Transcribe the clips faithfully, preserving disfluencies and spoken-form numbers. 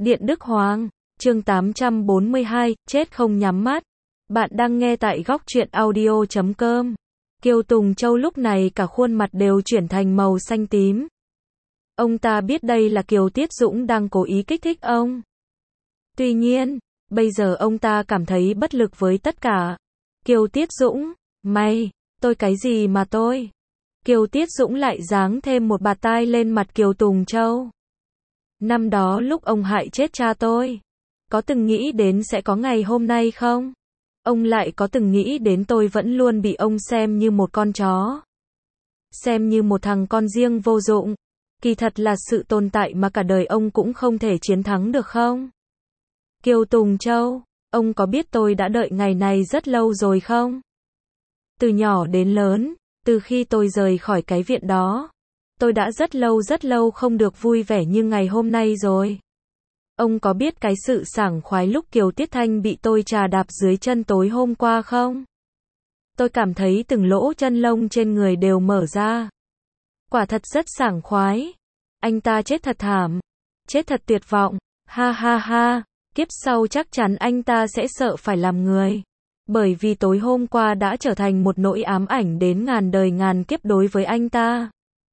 Điện Đức Hoàng, chương tám trăm bốn mươi hai, chết không nhắm mắt. Bạn đang nghe tại góc truyện audio chấm com. Kiều Tùng Châu lúc này cả khuôn mặt đều chuyển thành màu xanh tím. Ông ta biết đây là Kiều Tiết Dũng đang cố ý kích thích ông. Tuy nhiên, bây giờ ông ta cảm thấy bất lực với tất cả. Kiều Tiết Dũng, mày, tôi cái gì mà tôi? Kiều Tiết Dũng lại giáng thêm một bạt tai lên mặt Kiều Tùng Châu. Năm đó lúc ông hại chết cha tôi, có từng nghĩ đến sẽ có ngày hôm nay không? Ông lại có từng nghĩ đến tôi vẫn luôn bị ông xem như một con chó, xem như một thằng con riêng vô dụng, kỳ thật là sự tồn tại mà cả đời ông cũng không thể chiến thắng được không? Kiều Tùng Châu, ông có biết tôi đã đợi ngày này rất lâu rồi không? Từ nhỏ đến lớn, từ khi tôi rời khỏi cái viện đó, tôi đã rất lâu rất lâu không được vui vẻ như ngày hôm nay rồi. Ông có biết cái sự sảng khoái lúc Kiều Tiết Thanh bị tôi trà đạp dưới chân tối hôm qua không? Tôi cảm thấy từng lỗ chân lông trên người đều mở ra. Quả thật rất sảng khoái. Anh ta chết thật thảm, chết thật tuyệt vọng, ha ha ha, kiếp sau chắc chắn anh ta sẽ sợ phải làm người. Bởi vì tối hôm qua đã trở thành một nỗi ám ảnh đến ngàn đời ngàn kiếp đối với anh ta.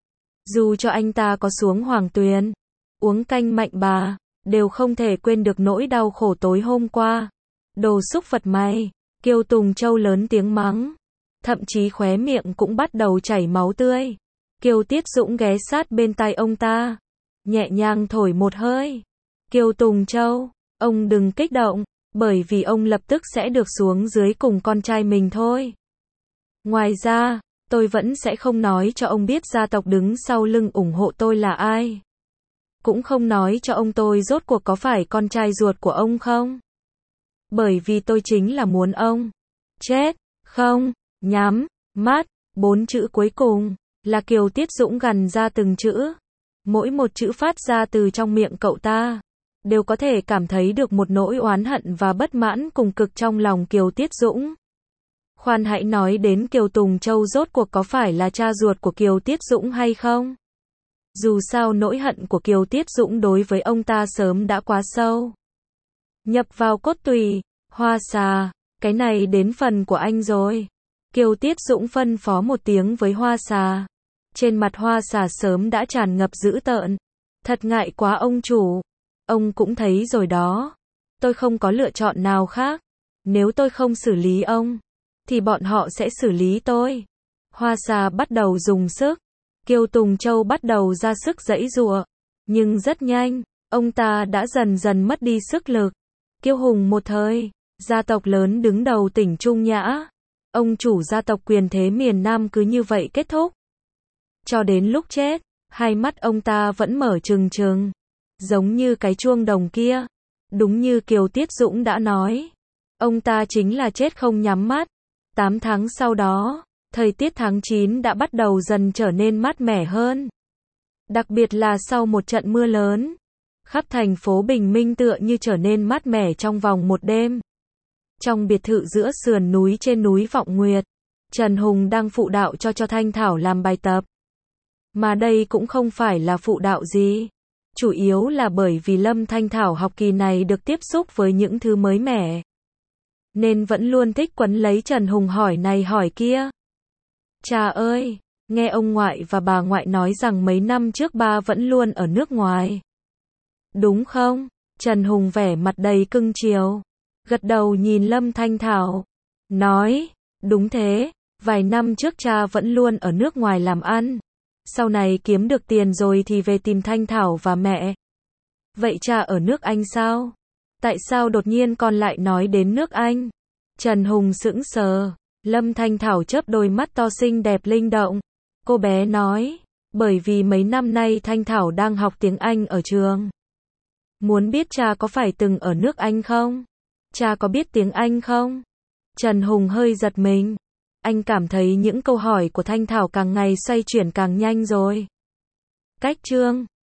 Dù cho anh ta có xuống Hoàng Tuyền, uống canh Mạnh Bà, đều không thể quên được nỗi đau khổ tối hôm qua. Đồ xúc vật mày, Kiều Tùng Châu lớn tiếng mắng. Thậm chí khóe miệng cũng bắt đầu chảy máu tươi. Kiều Tiết Dũng ghé sát bên tai ông ta, nhẹ nhàng thổi một hơi. Kiều Tùng Châu, ông đừng kích động, bởi vì ông lập tức sẽ được xuống dưới cùng con trai mình thôi. Ngoài ra, tôi vẫn sẽ không nói cho ông biết gia tộc đứng sau lưng ủng hộ tôi là ai. Cũng không nói cho ông tôi rốt cuộc có phải con trai ruột của ông không. Bởi vì tôi chính là muốn ông chết, không, nhắm, mắt. Bốn chữ cuối cùng, là Kiều Tiết Dũng gằn ra từng chữ. Mỗi một chữ phát ra từ trong miệng cậu ta, đều có thể cảm thấy được một nỗi oán hận và bất mãn cùng cực trong lòng Kiều Tiết Dũng. Khoan hãy nói đến Kiều Tùng Châu rốt cuộc có phải là cha ruột của Kiều Tiết Dũng hay không? Dù sao nỗi hận của Kiều Tiết Dũng đối với ông ta sớm đã quá sâu, nhập vào cốt tủy. Hoa Xà, cái này đến phần của anh rồi. Kiều Tiết Dũng phân phó một tiếng với Hoa Xà. Trên mặt Hoa Xà sớm đã tràn ngập dữ tợn. Thật ngại quá ông chủ. Ông cũng thấy rồi đó. Tôi không có lựa chọn nào khác. Nếu tôi không xử lý ông, thì bọn họ sẽ xử lý tôi. Hoa Xà bắt đầu dùng sức. Kiều Tùng Châu bắt đầu ra sức giãy giụa. Nhưng rất nhanh, ông ta đã dần dần mất đi sức lực. Kiêu hùng một thời, gia tộc lớn đứng đầu tỉnh Trung Nhã. Ông chủ gia tộc quyền thế miền Nam cứ như vậy kết thúc. Cho đến lúc chết, hai mắt ông ta vẫn mở trừng trừng, giống như cái chuông đồng kia. Đúng như Kiều Tiết Dũng đã nói, ông ta chính là chết không nhắm mắt. Tám tháng sau đó, thời tiết tháng chín đã bắt đầu dần trở nên mát mẻ hơn. Đặc biệt là sau một trận mưa lớn, khắp thành phố Bình Minh tựa như trở nên mát mẻ trong vòng một đêm. Trong biệt thự giữa sườn núi trên núi Vọng Nguyệt, Trần Hùng đang phụ đạo cho cho Thanh Thảo làm bài tập. Mà đây cũng không phải là phụ đạo gì. Chủ yếu là bởi vì Lâm Thanh Thảo học kỳ này được tiếp xúc với những thứ mới mẻ, nên vẫn luôn thích quấn lấy Trần Hùng hỏi này hỏi kia. Cha ơi, nghe ông ngoại và bà ngoại nói rằng mấy năm trước ba vẫn luôn ở nước ngoài. Đúng không? Trần Hùng vẻ mặt đầy cưng chiều, gật đầu nhìn Lâm Thanh Thảo, nói, đúng thế, vài năm trước cha vẫn luôn ở nước ngoài làm ăn. Sau này kiếm được tiền rồi thì về tìm Thanh Thảo và mẹ. Vậy cha ở nước Anh sao? Tại sao đột nhiên con lại nói đến nước Anh? Trần Hùng sững sờ. Lâm Thanh Thảo chớp đôi mắt to xinh đẹp linh động. Cô bé nói, bởi vì mấy năm nay Thanh Thảo đang học tiếng Anh ở trường. Muốn biết cha có phải từng ở nước Anh không? Cha có biết tiếng Anh không? Trần Hùng hơi giật mình. Anh cảm thấy những câu hỏi của Thanh Thảo càng ngày xoay chuyển càng nhanh rồi. Cách chương